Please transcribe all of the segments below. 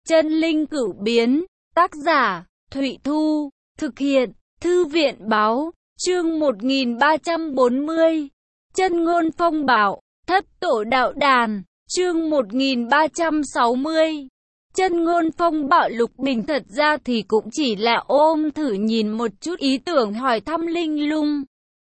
Chân linh cửu biến, tác giả, Thụy Thu, thực hiện, Thư viện báo, chương 1340. Chân ngôn phong bảo, thất tổ đạo đàn, chương 1360. Chân ngôn phong bảo. Lục Bình thật ra thì cũng chỉ là ôm thử nhìn một chút ý tưởng hỏi thăm linh lung.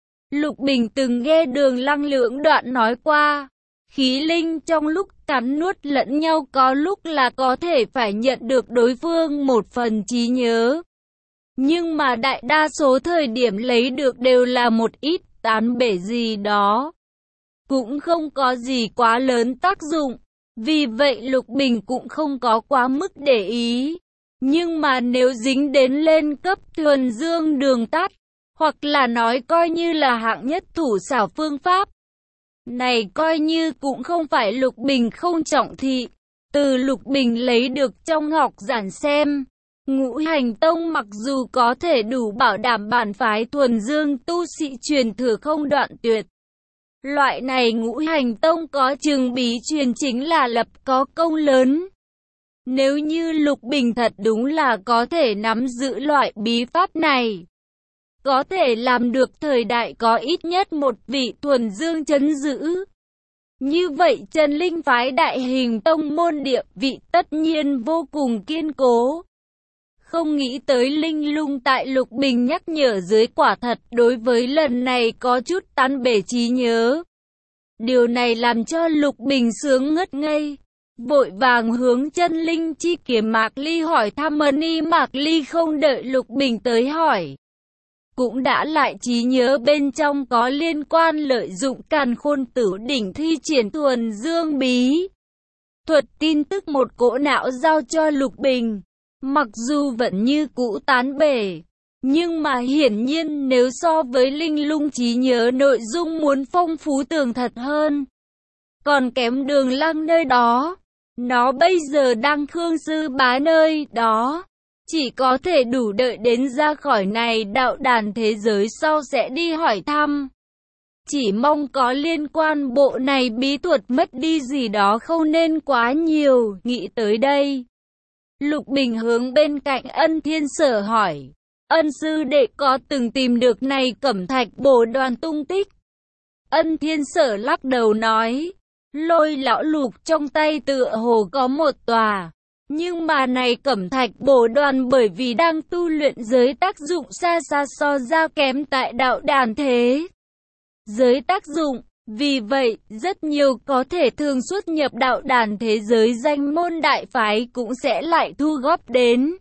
Lục Bình từng nghe Đường Lăng Lưỡng Đoạn nói qua, khí linh trong lúc cắn nuốt lẫn nhau có lúc là có thể phải nhận được đối phương một phần trí nhớ. Nhưng mà đại đa số thời điểm lấy được đều là một ít tán bể gì đó. Cũng không có gì quá lớn tác dụng. Vì vậy Lục Bình cũng không có quá mức để ý. Nhưng mà nếu dính đến lên cấp thuần dương đường tắt, hoặc là nói coi như là hạng nhất thủ xảo phương pháp, này coi như cũng không phải Lục Bình không trọng thị. Từ Lục Bình lấy được trong ngọc giản xem, Ngũ Hành Tông mặc dù có thể đủ bảo đảm bản phái thuần dương tu sĩ truyền thừa không đoạn tuyệt, loại này Ngũ Hành Tông có chừng bí truyền chính là lập có công lớn. Nếu như Lục Bình thật đúng là có thể nắm giữ loại bí pháp này, có thể làm được thời đại có ít nhất một vị thuần dương trấn giữ, như vậy chân linh phái đại hình tông môn địa vị tất nhiên vô cùng kiên cố. Không nghĩ tới linh lung tại Lục Bình nhắc nhở dưới quả thật đối với lần này có chút tán bể trí nhớ. Điều này làm cho Lục Bình sướng ngất ngây, vội vàng hướng chân linh chi kiếm Mạc Ly hỏi thăm ân y. Mạc Ly không đợi Lục Bình tới hỏi, cũng đã lại trí nhớ bên trong có liên quan lợi dụng Càn Khôn Tử Đỉnh thi triển thuần dương bí thuật tin tức một cỗ não giao cho Lục Bình. Mặc dù vẫn như cũ tán bể, nhưng mà hiển nhiên nếu so với linh lung trí nhớ nội dung muốn phong phú tường thật hơn, còn kém Đường Lăng nơi đó. Nó bây giờ đang Khương Sư Bá nơi đó, chỉ có thể đủ đợi đến ra khỏi này đạo đàn thế giới sau sẽ đi hỏi thăm. Chỉ mong có liên quan bộ này bí thuật mất đi gì đó không nên quá nhiều. Nghĩ tới đây, Lục Bình hướng bên cạnh Ân Thiên Sở hỏi, Ân sư đệ có từng tìm được này Cẩm Thạch Bồ Đoàn tung tích? Ân Thiên Sở lắc đầu nói, Lôi lão Lục trong tay tựa hồ có một tòa, nhưng mà này Cẩm Thạch Bồ Đoàn bởi vì đang tu luyện giới tác dụng xa xa so ra kém tại đạo đàn thế giới tác dụng. Vì vậy, rất nhiều có thể thường xuất nhập đạo đàn thế giới danh môn đại phái cũng sẽ lại thu góp đến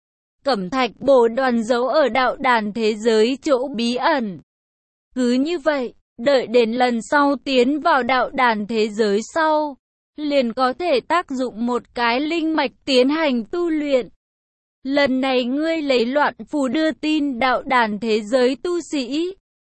Cẩm Thạch Bồ Đoàn giấu ở đạo đàn thế giới chỗ bí ẩn. Cứ như vậy, đợi đến lần sau tiến vào đạo đàn thế giới sau, liền có thể tác dụng một cái linh mạch tiến hành tu luyện. Lần này ngươi lấy loạn phù đưa tin đạo đàn thế giới tu sĩ.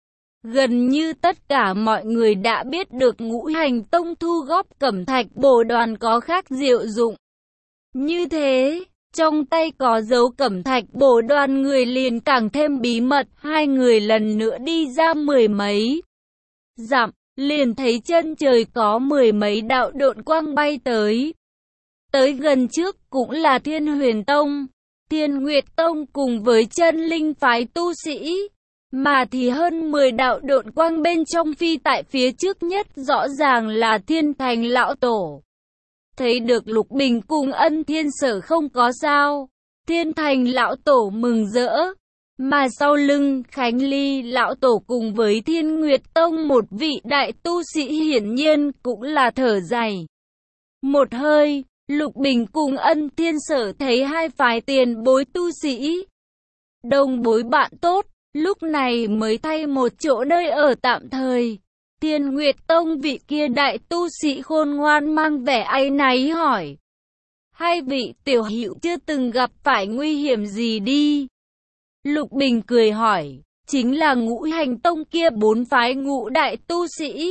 Gần như tất cả mọi người đã biết được Ngũ Hành Tông thu góp Cẩm Thạch Bồ Đoàn có khác diệu dụng. Như thế, trong tay có dấu Cẩm Thạch Bồ Đoàn người liền càng thêm bí mật. Hai người lần nữa đi ra mười mấy dặm, liền thấy chân trời có mười mấy đạo độn quang bay tới. Tới gần trước cũng là Thiên Huyền Tông, Thiên Nguyệt Tông cùng với chân linh phái tu sĩ. Mà thì hơn 10 đạo độn quang bên trong phi tại phía trước nhất rõ ràng là Thiên Thành Lão Tổ. Thấy được Lục Bình cùng Ân Thiên Sở không có sao, Thiên Thành Lão Tổ mừng rỡ. Mà sau lưng Khánh Ly Lão Tổ cùng với Thiên Nguyệt Tông một vị đại tu sĩ hiển nhiên cũng là thở dài một hơi. Lục Bình cùng Ân Thiên Sở thấy hai phái tiền bối tu sĩ, đồng bối bạn tốt, lúc này mới thay một chỗ nơi ở tạm thời. Thiên Nguyệt Tông vị kia đại tu sĩ khôn ngoan mang vẻ áy náy hỏi, hai vị tiểu hữu chưa từng gặp phải nguy hiểm gì đi? Lục Bình cười hỏi, chính là Ngũ Hành Tông kia bốn phái ngũ đại tu sĩ.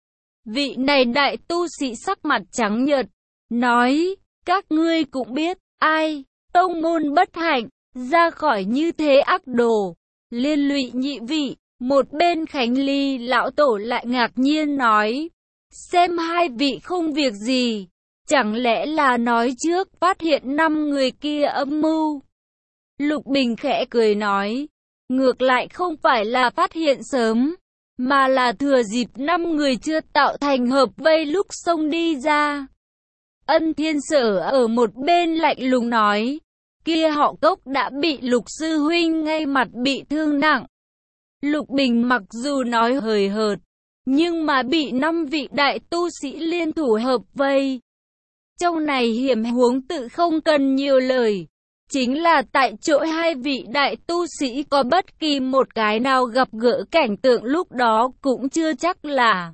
Vị này đại tu sĩ sắc mặt trắng nhợt, nói, các ngươi cũng biết, ai, tông môn bất hạnh, ra khỏi như thế ác đồ, liên lụy nhị vị. Một bên Khánh Ly Lão Tổ lại ngạc nhiên nói, xem hai vị không việc gì, Chẳng lẽ là nói trước phát hiện 5 người kia âm mưu? Lục Bình khẽ cười nói, ngược lại không phải là phát hiện sớm, mà là thừa dịp 5 người chưa tạo thành hợp vây lúc xông đi ra. Ân Thiên Sở ở một bên lạnh lùng nói, kia họ Cốc đã bị Lục sư huynh ngay mặt bị thương nặng. Lục Bình mặc dù nói hời hợt, nhưng mà bị 5 vị đại tu sĩ liên thủ hợp vây. Trong này hiểm huống tự không cần nhiều lời. Chính là tại chỗ 2 vị đại tu sĩ có bất kỳ một cái nào gặp gỡ cảnh tượng lúc đó cũng chưa chắc là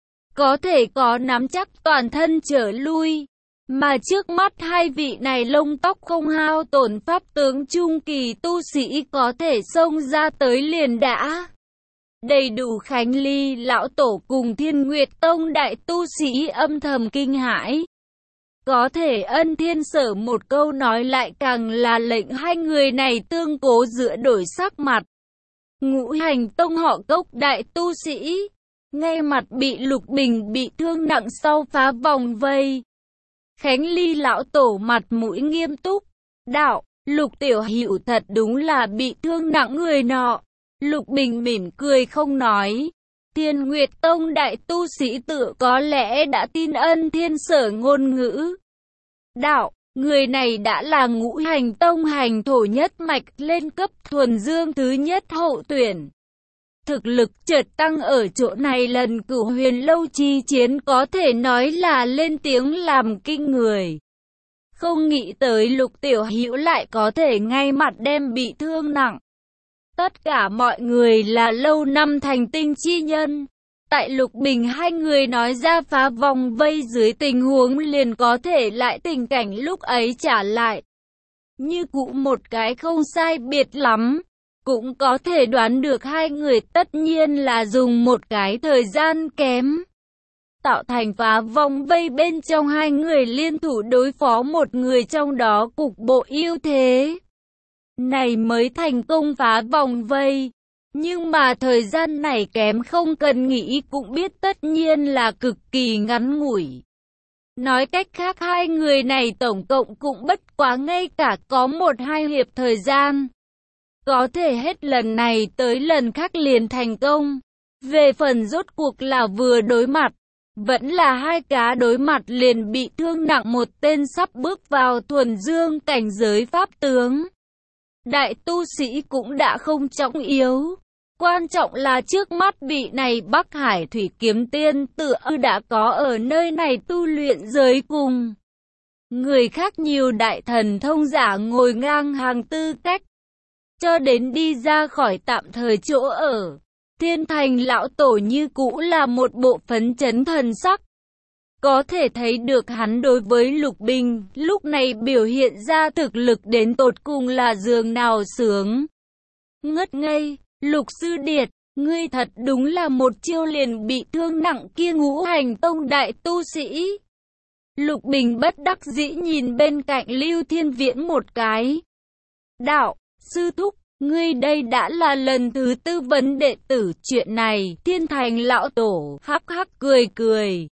có thể có nắm chắc toàn thân trở lui. Mà trước mắt 2 vị này lông tóc không hao tổn pháp tướng trung kỳ tu sĩ có thể xông ra tới liền đã. Đầy đủ Khánh Ly lão tổ cùng Thiên Nguyệt Tông đại tu sĩ âm thầm kinh hãi. Có thể Ân Thiên Sở một câu nói lại càng là lệnh 2 người này tương cố giữa đổi sắc mặt. Ngũ Hành Tông họ Cốc đại tu sĩ, ngay mặt bị Lục Bình bị thương nặng sau phá vòng vây. Khánh Ly lão tổ mặt mũi nghiêm túc, đạo, Lục tiểu hữu thật đúng là bị thương nặng người nọ. Lục Bình mỉm cười không nói. Thiên Nguyệt Tông đại tu sĩ tự có lẽ đã tin Ân Thiên Sở ngôn ngữ. Đạo, người này đã là Ngũ Hành Tông hành thổ nhất mạch lên cấp thuần dương thứ nhất hậu tuyển. Thực lực chợt tăng ở chỗ này lần Cửu Huyền Lâu chi chiến có thể nói là lên tiếng làm kinh người. Không nghĩ tới Lục tiểu hữu lại có thể ngay mặt đem bị thương nặng. Tất cả mọi người là lâu năm thành tinh chi nhân. Tại Lục Bình 2 người nói ra phá vòng vây dưới tình huống liền có thể lại tình cảnh lúc ấy trả lại. Như cũ một cái không sai biệt lắm. Cũng có thể đoán được 2 người tất nhiên là dùng một cái thời gian kém. Tạo thành phá vòng vây bên trong 2 người liên thủ đối phó một người trong đó cục bộ ưu thế. Này mới thành công phá vòng vây. Nhưng mà thời gian này kém không cần nghĩ cũng biết tất nhiên là cực kỳ ngắn ngủi. Nói cách khác 2 người này tổng cộng cũng bất quá ngay cả có 1-2 hiệp thời gian. Có thể hết lần này tới lần khác liền thành công. Về phần rốt cuộc là vừa đối mặt, vẫn là 2 cá đối mặt liền bị thương nặng một tên sắp bước vào thuần dương cảnh giới pháp tướng. Đại tu sĩ cũng đã không trọng yếu. Quan trọng là trước mắt vị này Bắc Hải Thủy Kiếm Tiên tự đã có ở nơi này tu luyện giới cùng. Người khác nhiều đại thần thông giả ngồi ngang hàng tư cách. Cho đến đi ra khỏi tạm thời chỗ ở, Thiên Thành lão tổ như cũ là một bộ phấn chấn thần sắc. Có thể thấy được hắn đối với Lục Bình, lúc này biểu hiện ra thực lực đến tột cùng là giường nào sướng. Ngất ngây, Lục sư điệt, ngươi thật đúng là một chiêu liền bị thương nặng kia Ngũ Hành Tông đại tu sĩ. Lục Bình bất đắc dĩ nhìn bên cạnh Lưu Thiên Viễn một cái. Đạo, sư thúc, ngươi đây đã là lần thứ 4 vấn đệ tử chuyện này. Thiên Thành lão tổ hắc hắc cười cười.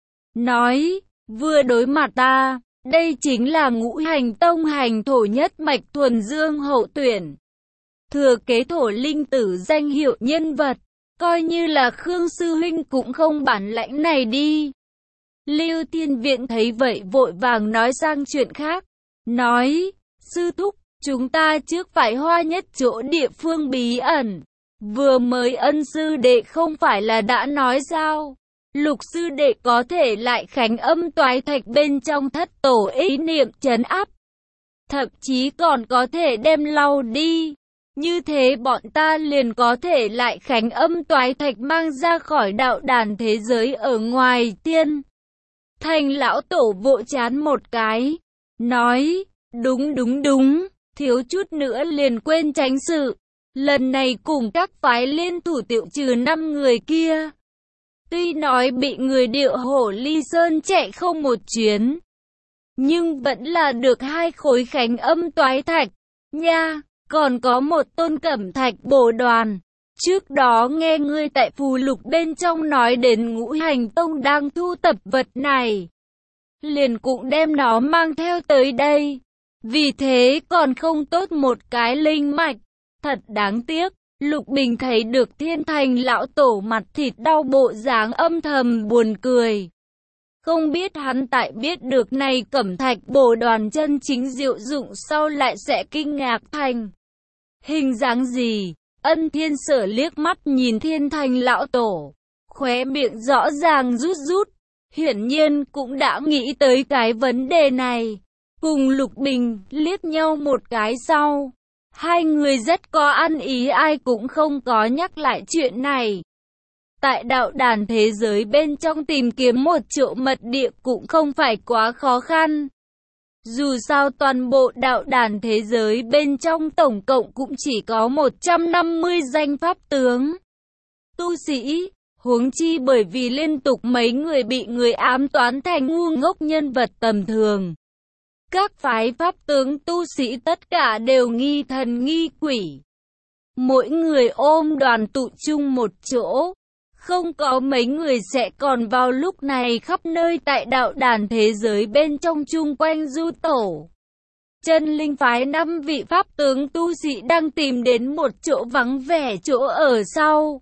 Nói, vừa đối mặt ta, đây chính là Ngũ Hành Tông hành thổ nhất mạch thuần dương hậu tuyển. Thừa kế thổ linh tử danh hiệu nhân vật, coi như là Khương sư huynh cũng không bản lãnh này đi. Lưu Thiên Viễn thấy vậy vội vàng nói sang chuyện khác. Nói, sư thúc, chúng ta trước phải hoa nhất chỗ địa phương bí ẩn. Vừa mới Ân sư đệ không phải là đã nói sao? Lục sư đệ có thể lại khánh âm toái thạch bên trong thất tổ ý niệm trấn áp. Thậm chí còn có thể đem lau đi. Như thế bọn ta liền có thể lại khánh âm toái thạch mang ra khỏi đạo đàn thế giới ở ngoài tiên. Thành lão tổ vỗ chán một cái. Nói, đúng, thiếu chút nữa liền quên tránh sự. Lần này cùng các phái liên thủ tiêu trừ 5 người kia. Tuy nói bị người Điệu Hổ Ly Sơn chạy không một chuyến, nhưng vẫn là được 2 khối khánh âm toái thạch. Nha, còn có một tôn cẩm thạch bổ đoàn. Trước đó nghe ngươi tại phù lục bên trong nói đến Ngũ Hành Tông đang thu tập vật này. liền cũng đem nó mang theo tới đây. Vì thế còn không tốt một cái linh mạch. Thật đáng tiếc, Lục Bình thấy được Thiên Thành lão tổ mặt thịt đau bộ dáng âm thầm buồn cười. Không biết hắn tại biết được này cẩm thạch bổ đoàn chân chính diệu dụng sau lại sẽ kinh ngạc thành hình dáng gì. Ân Thiên Sở liếc mắt nhìn Thiên Thành lão tổ, khóe miệng rõ ràng rút rút, hiển nhiên cũng đã nghĩ tới cái vấn đề này. Cùng Lục Bình liếc nhau một cái sau, hai người rất có ăn ý, ai cũng không có nhắc lại chuyện này. Tại đạo đàn thế giới bên trong tìm kiếm một chỗ mật địa cũng không phải quá khó khăn. Dù sao toàn bộ đạo đàn thế giới bên trong tổng cộng cũng chỉ có 150 danh pháp tướng tu sĩ, huống chi bởi vì liên tục mấy người bị người ám toán thành ngu ngốc nhân vật tầm thường. Các phái pháp tướng tu sĩ tất cả đều nghi thần nghi quỷ. Mỗi người ôm đoàn tụ chung một chỗ. Không có mấy người sẽ còn vào lúc này khắp nơi tại đạo đàn thế giới bên trong chung quanh du tổ. Chân linh phái 5 vị pháp tướng tu sĩ đang tìm đến một chỗ vắng vẻ chỗ ở sau.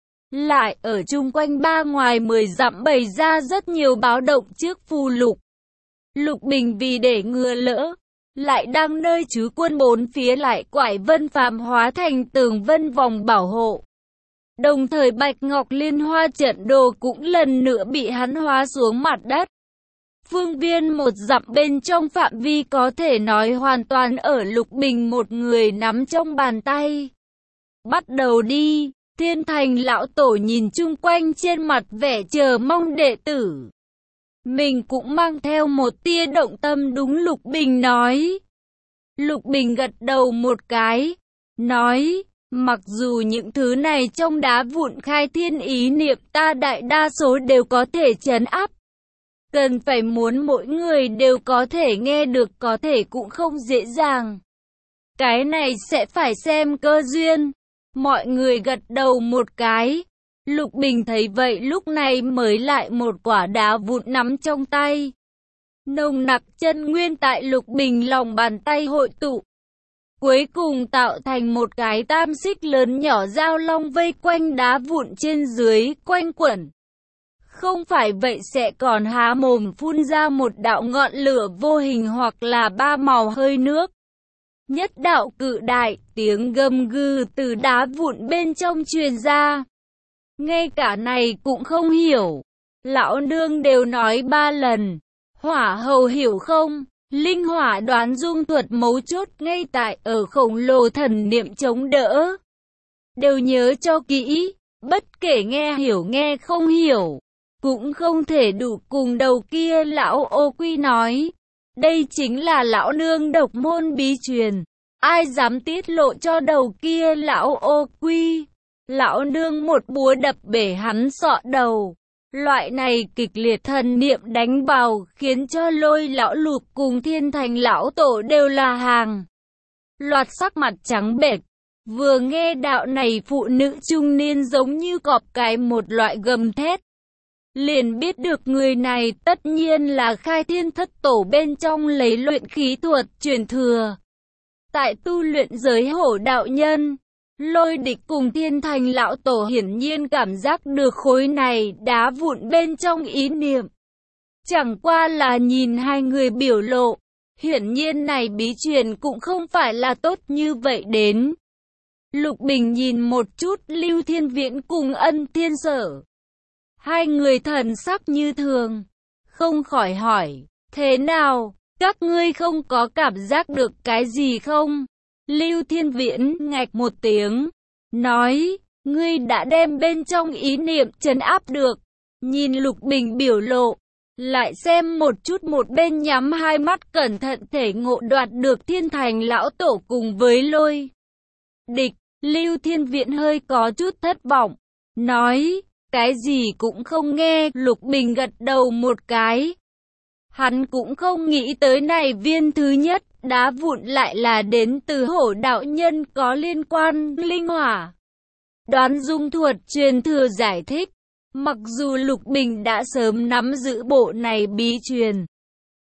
Lại ở chung quanh 3 ngoài 10 dặm bày ra rất nhiều báo động trước phù lục. Lục Bình vì để ngừa lỡ, lại đang nơi trú quân bốn phía lại quải vân phàm hóa thành tường vân vòng bảo hộ. Đồng thời Bạch Ngọc Liên Hoa trận đồ cũng lần nữa bị hắn hóa xuống mặt đất. Phương viên 1 dặm bên trong phạm vi có thể nói hoàn toàn ở Lục Bình một người nắm trong bàn tay. Bắt đầu đi, Thiên Thành lão tổ nhìn chung quanh trên mặt vẻ chờ mong đệ tử. Mình cũng mang theo một tia động tâm đúng Lục Bình nói. Lục Bình gật đầu một cái, nói, mặc dù những thứ này trong đá vụn khai thiên ý niệm ta đại đa số đều có thể trấn áp. Cần phải muốn mỗi người đều có thể nghe được có thể cũng không dễ dàng. Cái này sẽ phải xem cơ duyên. Mọi người gật đầu một cái. Lục Bình thấy vậy lúc này mới lại một quả đá vụn nắm trong tay. Nồng nặc chân nguyên tại Lục Bình lòng bàn tay hội tụ. Cuối cùng tạo thành một cái tam xích lớn nhỏ giao long vây quanh đá vụn trên dưới quanh quẩn. Không phải vậy sẽ còn há mồm phun ra một đạo ngọn lửa vô hình hoặc là 3 màu hơi nước. Nhất đạo cự đại, tiếng gầm gừ từ đá vụn bên trong truyền ra. Ngay cả này cũng không hiểu. Lão nương đều nói 3 lần. Hỏa hầu hiểu không? Linh hỏa đoán dung thuật mấu chốt ngay tại ở khổng lồ thần niệm chống đỡ. Đều nhớ cho kỹ, bất kể nghe hiểu nghe không hiểu, cũng không thể đủ cùng đầu kia lão ô quy nói. Đây chính là lão nương độc môn bí truyền, ai dám tiết lộ cho đầu kia lão ô quy. Lão nương một búa đập bể hắn sọ đầu. Loại này kịch liệt thần niệm đánh vào khiến cho Lôi lão Lục cùng Thiên Thành lão tổ đều là hàng loạt sắc mặt trắng bệch. Vừa nghe đạo này phụ nữ trung niên giống như cọp cái một loại gầm thét, liền biết được người này tất nhiên là Khai Thiên Thất Tổ bên trong lấy luyện khí thuật truyền thừa. Tại tu luyện giới hổ đạo nhân, Lôi Địch cùng Thiên Thành lão tổ hiển nhiên cảm giác được khối này đá vụn bên trong ý niệm. Chẳng qua là nhìn hai người biểu lộ, hiển nhiên này bí truyền cũng không phải là tốt như vậy đến. Lục Bình nhìn một chút Lưu Thiên Viễn cùng Ân Thiên Sở. Hai người thần sắc như thường, không khỏi hỏi, thế nào, các ngươi không có cảm giác được cái gì không? Lưu Thiên Viễn ngạch một tiếng, nói, ngươi đã đem bên trong ý niệm trấn áp được. Nhìn Lục Bình biểu lộ, lại xem một chút một bên nhắm hai mắt cẩn thận thể ngộ đoạt được Thiên Thành lão tổ cùng với Lôi Địch. Lưu Thiên Viễn hơi có chút thất vọng, nói, cái gì cũng không nghe. Lục Bình gật đầu một cái. Hắn cũng không nghĩ tới này viên thứ nhất đá vụn lại là đến từ hổ đạo nhân có liên quan linh hỏa đoán dung thuật truyền thừa giải thích. Mặc dù Lục Bình đã sớm nắm giữ bộ này bí truyền,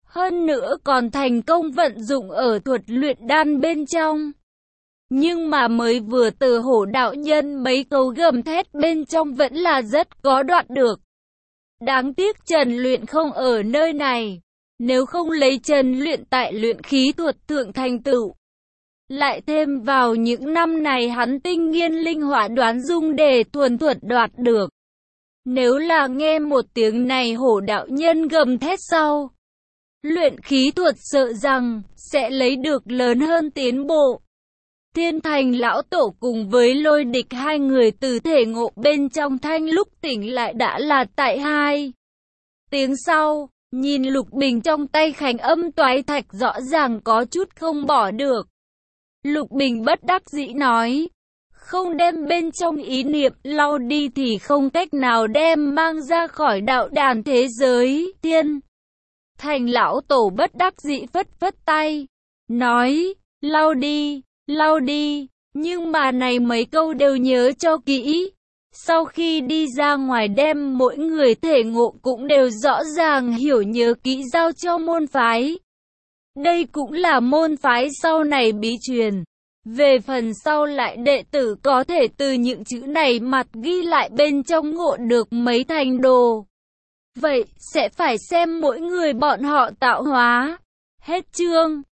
Hơn nữa còn thành công vận dụng ở thuật luyện đan bên trong. Nhưng mà mới vừa từ Hổ đạo nhân mấy câu gầm thét bên trong vẫn là rất có đoạn được. Đáng tiếc Trần Luyện không ở nơi này. Nếu không lấy Trần Luyện tại luyện khí thuật thượng thành tựu, lại thêm vào những năm này hắn tinh nghiên linh hỏa đoán dung để thuần thuật đoạt được. Nếu là nghe một tiếng này Hổ đạo nhân gầm thét sau, luyện khí thuật sợ rằng sẽ lấy được lớn hơn tiến bộ. Thiên Thành lão tổ cùng với Lôi Địch hai người từ thể ngộ bên trong thanh lúc tỉnh lại đã là tại 2 tiếng sau, nhìn lục bình trong tay Khánh Âm toái thạch rõ ràng có chút không bỏ được. Lục bình bất đắc dĩ nói, không đem bên trong ý niệm lau đi thì không cách nào đem mang ra khỏi đạo đàn thế giới. Thiên Thành lão tổ bất đắc dĩ phất phất tay, nói, lau đi, nhưng mà này mấy câu đều nhớ cho kỹ. Sau khi đi ra ngoài đem mỗi người thể ngộ cũng đều rõ ràng hiểu nhớ kỹ giao cho môn phái. Đây cũng là môn phái sau này bí truyền. Về phần sau lại đệ tử có thể từ những chữ này mặt ghi lại bên trong ngộ được mấy thành đồ. Vậy sẽ phải xem mỗi người bọn họ tạo hóa. Hết chương.